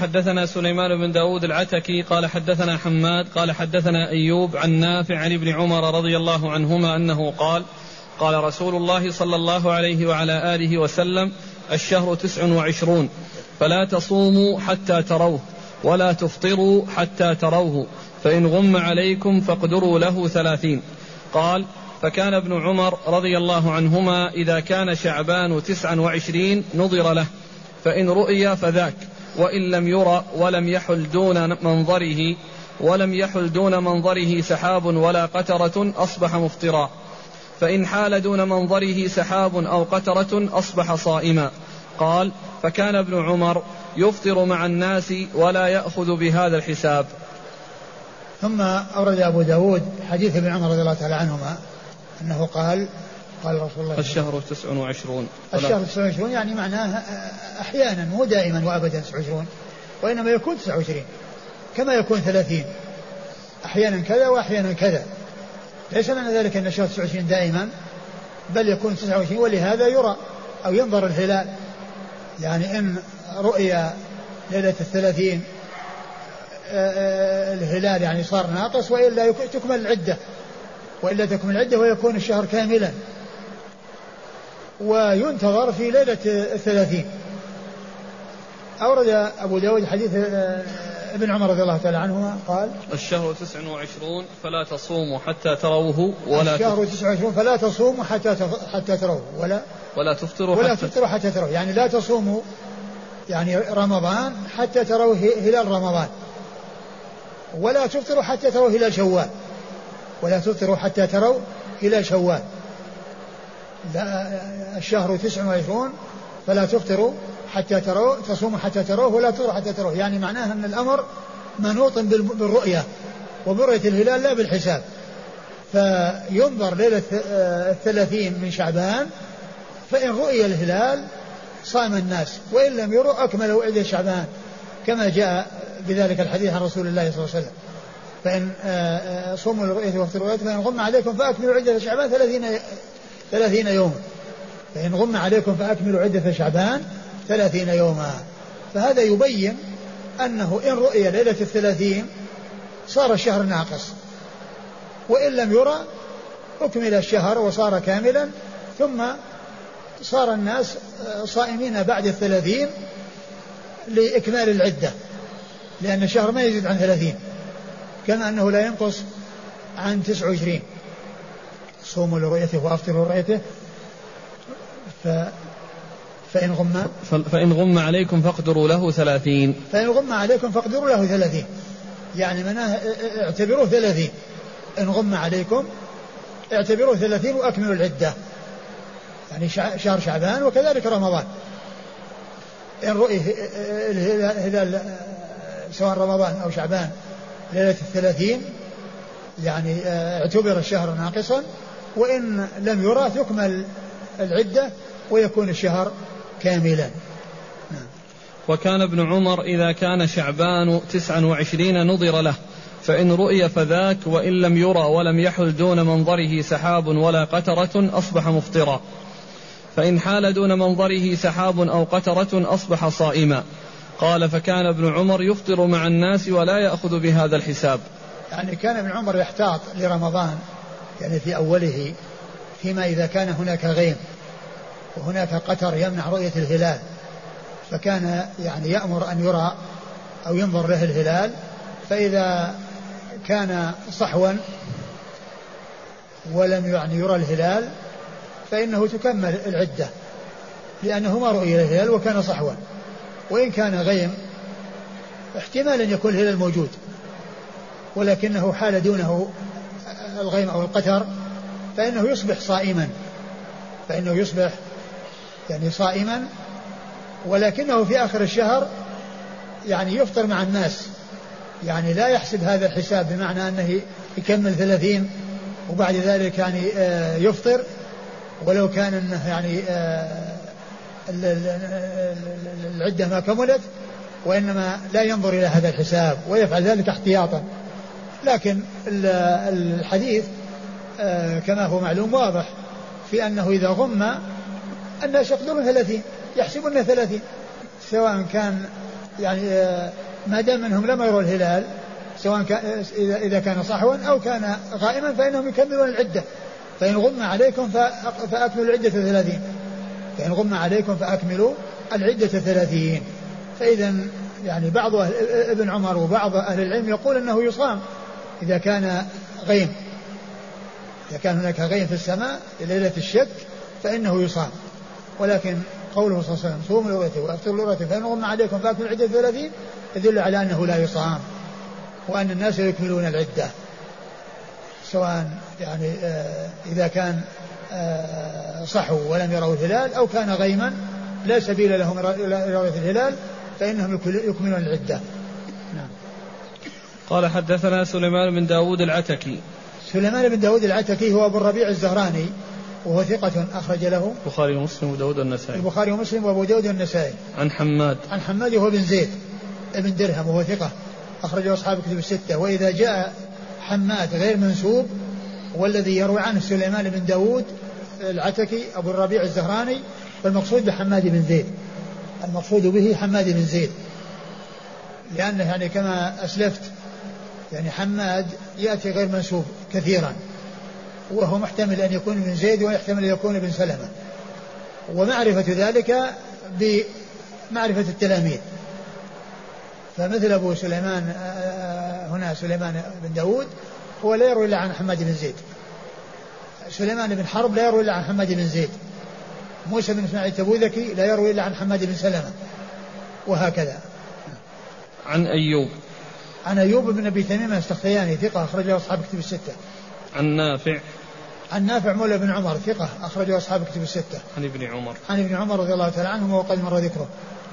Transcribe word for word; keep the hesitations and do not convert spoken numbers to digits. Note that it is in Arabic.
حدثنا سليمان بن داود العتكي قال حدثنا حماد قال حدثنا أيوب عن نافع عن ابن عمر رضي الله عنهما أنه قال قال رسول الله صلى الله عليه وعلى آله وسلم الشهر تسع وعشرون فلا تصوموا حتى تروه ولا تفطروا حتى تروه فإن غم عليكم فاقدروا له ثلاثين. قال فكان ابن عمر رضي الله عنهما إذا كان شعبان تسع وعشرين نظر له فإن رؤي فذاك وإن لم يرى ولم يحل دون منظره ولم يحل دون منظره سحاب ولا قترة أصبح مفطرا فإن حال دون منظره سحاب أو قترة أصبح صائما. قال فكان ابن عمر يفطر مع الناس ولا يأخذ بهذا الحساب. ثم أورد أبو داود حديث ابن عمر رضي الله تعالى عنهما أنه قال قال رسول الله الشهر تسع وعشرون الشهر تسع وعشرون يعني معناه أحيانا مو دائما وأبدا تسع وعشرون وإنما يكون تسع وعشرين كما يكون ثلاثين أحيانا كذا وأحيانا كذا ليس معنى ذلك أن الشهر تسع وعشرين دائما بل يكون تسع وعشرين ولهذا يرى أو ينظر الهلال يعني إن رؤيا ليلة الثلاثين الهلال يعني صار ناقص وإلا تكمل العدة وإلا تكمل العدة ويكون الشهر كاملا وينتظر في ليلة الثلاثين. أورد أبو داود حديث ابن عمر رضي الله تعالى عنهما قال الشهر تسع وعشرون فلا تصوموا حتى تروه ولا الشهر تسع وعشرون فلا تصوموا حتى حتى تروه ولا ولا تفطروا ولا حتى تفطروا حتى تروه يعني لا تصوموا يعني رمضان حتى تروا هلال رمضان ولا تفطروا حتى تروا هلال شوال ولا تفطروا حتى تروا هلال شوال. الشهر تسع وعشرون فلا تفطروا حتى تروا تصوموا حتى تروه ولا تفطروا حتى تروه يعني معناه أن الأمر منوط بالرؤية وبرؤية الهلال لا بالحساب. فينظر ليلة الثلاثين من شعبان فإن رؤي الهلال صام الناس وإن لم يروا أكملوا عدة شعبان كما جاء بذلك الحديث عن رسول الله صلى الله عليه وسلم. فإن صوموا لرؤيته وافطروا لرؤيته فإن غم عليكم فأكملوا عدة شعبان ثلاثين ثلاثين يوما فإن غم عليكم فأكملوا عدة شعبان ثلاثين يوما. فهذا يبين أنه إن رؤي ليلة الثلاثين صار الشهر ناقص وإن لم يرى أكمل الشهر وصار كاملا ثم صار الناس صائمين بعد الثلاثين لإكمال العدة لأن الشهر ما يزيد عن ثلاثين كما أنه لا ينقص عن تسع وعشرين. صوموا لرؤيته وأفطروا لرؤيته ف... فإن غم فإن غم عليكم فاقدروا له ثلاثين فإن غم عليكم فاقدروا له ثلاثين يعني مناه اعتبروه ثلاثين إن غم عليكم اعتبروه ثلاثين وأكملوا العدة يعني شهر شعبان وكذلك رمضان. إن رؤي الهلال سواء رمضان أو شعبان ليلة الثلاثين يعني اعتبر الشهر ناقصا وإن لم يرى تكمل العدة ويكون الشهر كاملا. وكان ابن عمر إذا كان شعبان تسع وعشرين نظر له فإن رؤي فذاك وإن لم يرى ولم يحل دون منظره سحاب ولا قترة أصبح مفطرا فإن حال دون منظره سحاب أو قترة أصبح صائما. قال فكان ابن عمر يفطر مع الناس ولا يأخذ بهذا الحساب. يعني كان ابن عمر يحتاط لرمضان يعني في أوله فيما إذا كان هناك غيم وهناك قتر يمنع رؤية الهلال فكان يعني يأمر أن يرى أو ينظر له الهلال فإذا كان صحوا ولم يعني يرى الهلال فإنه تكمل العدة لأنه ما رؤي الهلال وكان صحوا. وإن كان غيم احتمال أن يكون الهلال موجود ولكنه حال دونه الغيم أو القتر فإنه يصبح صائما فإنه يصبح يعني صائما ولكنه في آخر الشهر يعني يفطر مع الناس يعني لا يحسب هذا الحساب بمعنى أنه يكمل ثلاثين وبعد ذلك يعني يفطر ولو كان أنه يعني العدة ما كملت وإنما لا ينظر إلى هذا الحساب ويفعل ذلك احتياطا. لكن الحديث كما هو معلوم واضح في أنه إذا غم الناس يقدرون ثلاثين يحسبون ثلاثين سواء كان يعني ما دام منهم لم يروا الهلال سواء كان إذا كان صحوا أو كان غائما فإنهم يكملون العدة. فإن غم عليكم فأكملوا العدة ثلاثين فإن غم عليكم فأكملوا العدة ثلاثين. فإذا يعني بعض ابن عمر وبعض أهل العلم يقول أنه يصام إذا كان غيم، إذا كان هناك غيم في السماء ليلة الشك فإنه يصام. ولكن قوله صلى الله عليه وسلم صوموا لرؤيته وأفطروا لرؤيته فإن غم عليكم فأكملوا العدة ثلاثين يدل على أنه لا يصام وأن الناس يكملون العدة سواء يعني آه إذا كان آه صحوا ولم يروا الهلال أو كان غيما لا سبيل لهم إلى رؤية الهلال فإنهم يكملون العدة. نعم. قال حدثنا سليمان بن داود العتكي. سليمان بن داود العتكي هو أبو الربيع الزهراني وهو ثقة أخرج له البخاري ومسلم وأبو داود والنسائي. البخاري ومسلم وأبو داود والنسائي. عن حماد عن حماد وهو بن زيد ابن درهم وهو ثقة أخرجه أصحاب الكتب الستة. وإذا جاء حماد غير منسوب والذي يروي عنه سليمان بن داود العتكي أبو الربيع الزهراني فالمقصود بحماد بن زيد، المقصود به حماد بن زيد، لأنه يعني كما أسلفت يعني حماد يأتي غير منسوب كثيرا وهو محتمل أن يكون من زيد ويحتمل أن يكون ابن سلمة، ومعرفة ذلك بمعرفة التلاميذ. فمثل أبو سليمان هنا سليمان بن داود هو لا يروي إلا عن حماد بن زيد، سليمان بن حرب لا يروي إلا عن حماد بن زيد، موسى بن إسماعيل التبوذكي لا يروي إلا عن حماد بن سلمة، وهكذا. عن أيوب عن أيوب بن أبي تميم السختياني ثقة أخرجه أصحاب الكتب الستة. عن نافع عن نافع مولى بن عمر ثقة أخرجه أصحاب الكتب الستة. عن ابن عمر عن ابن عمر رضي الله تعالى عنه وقد مر ذكره.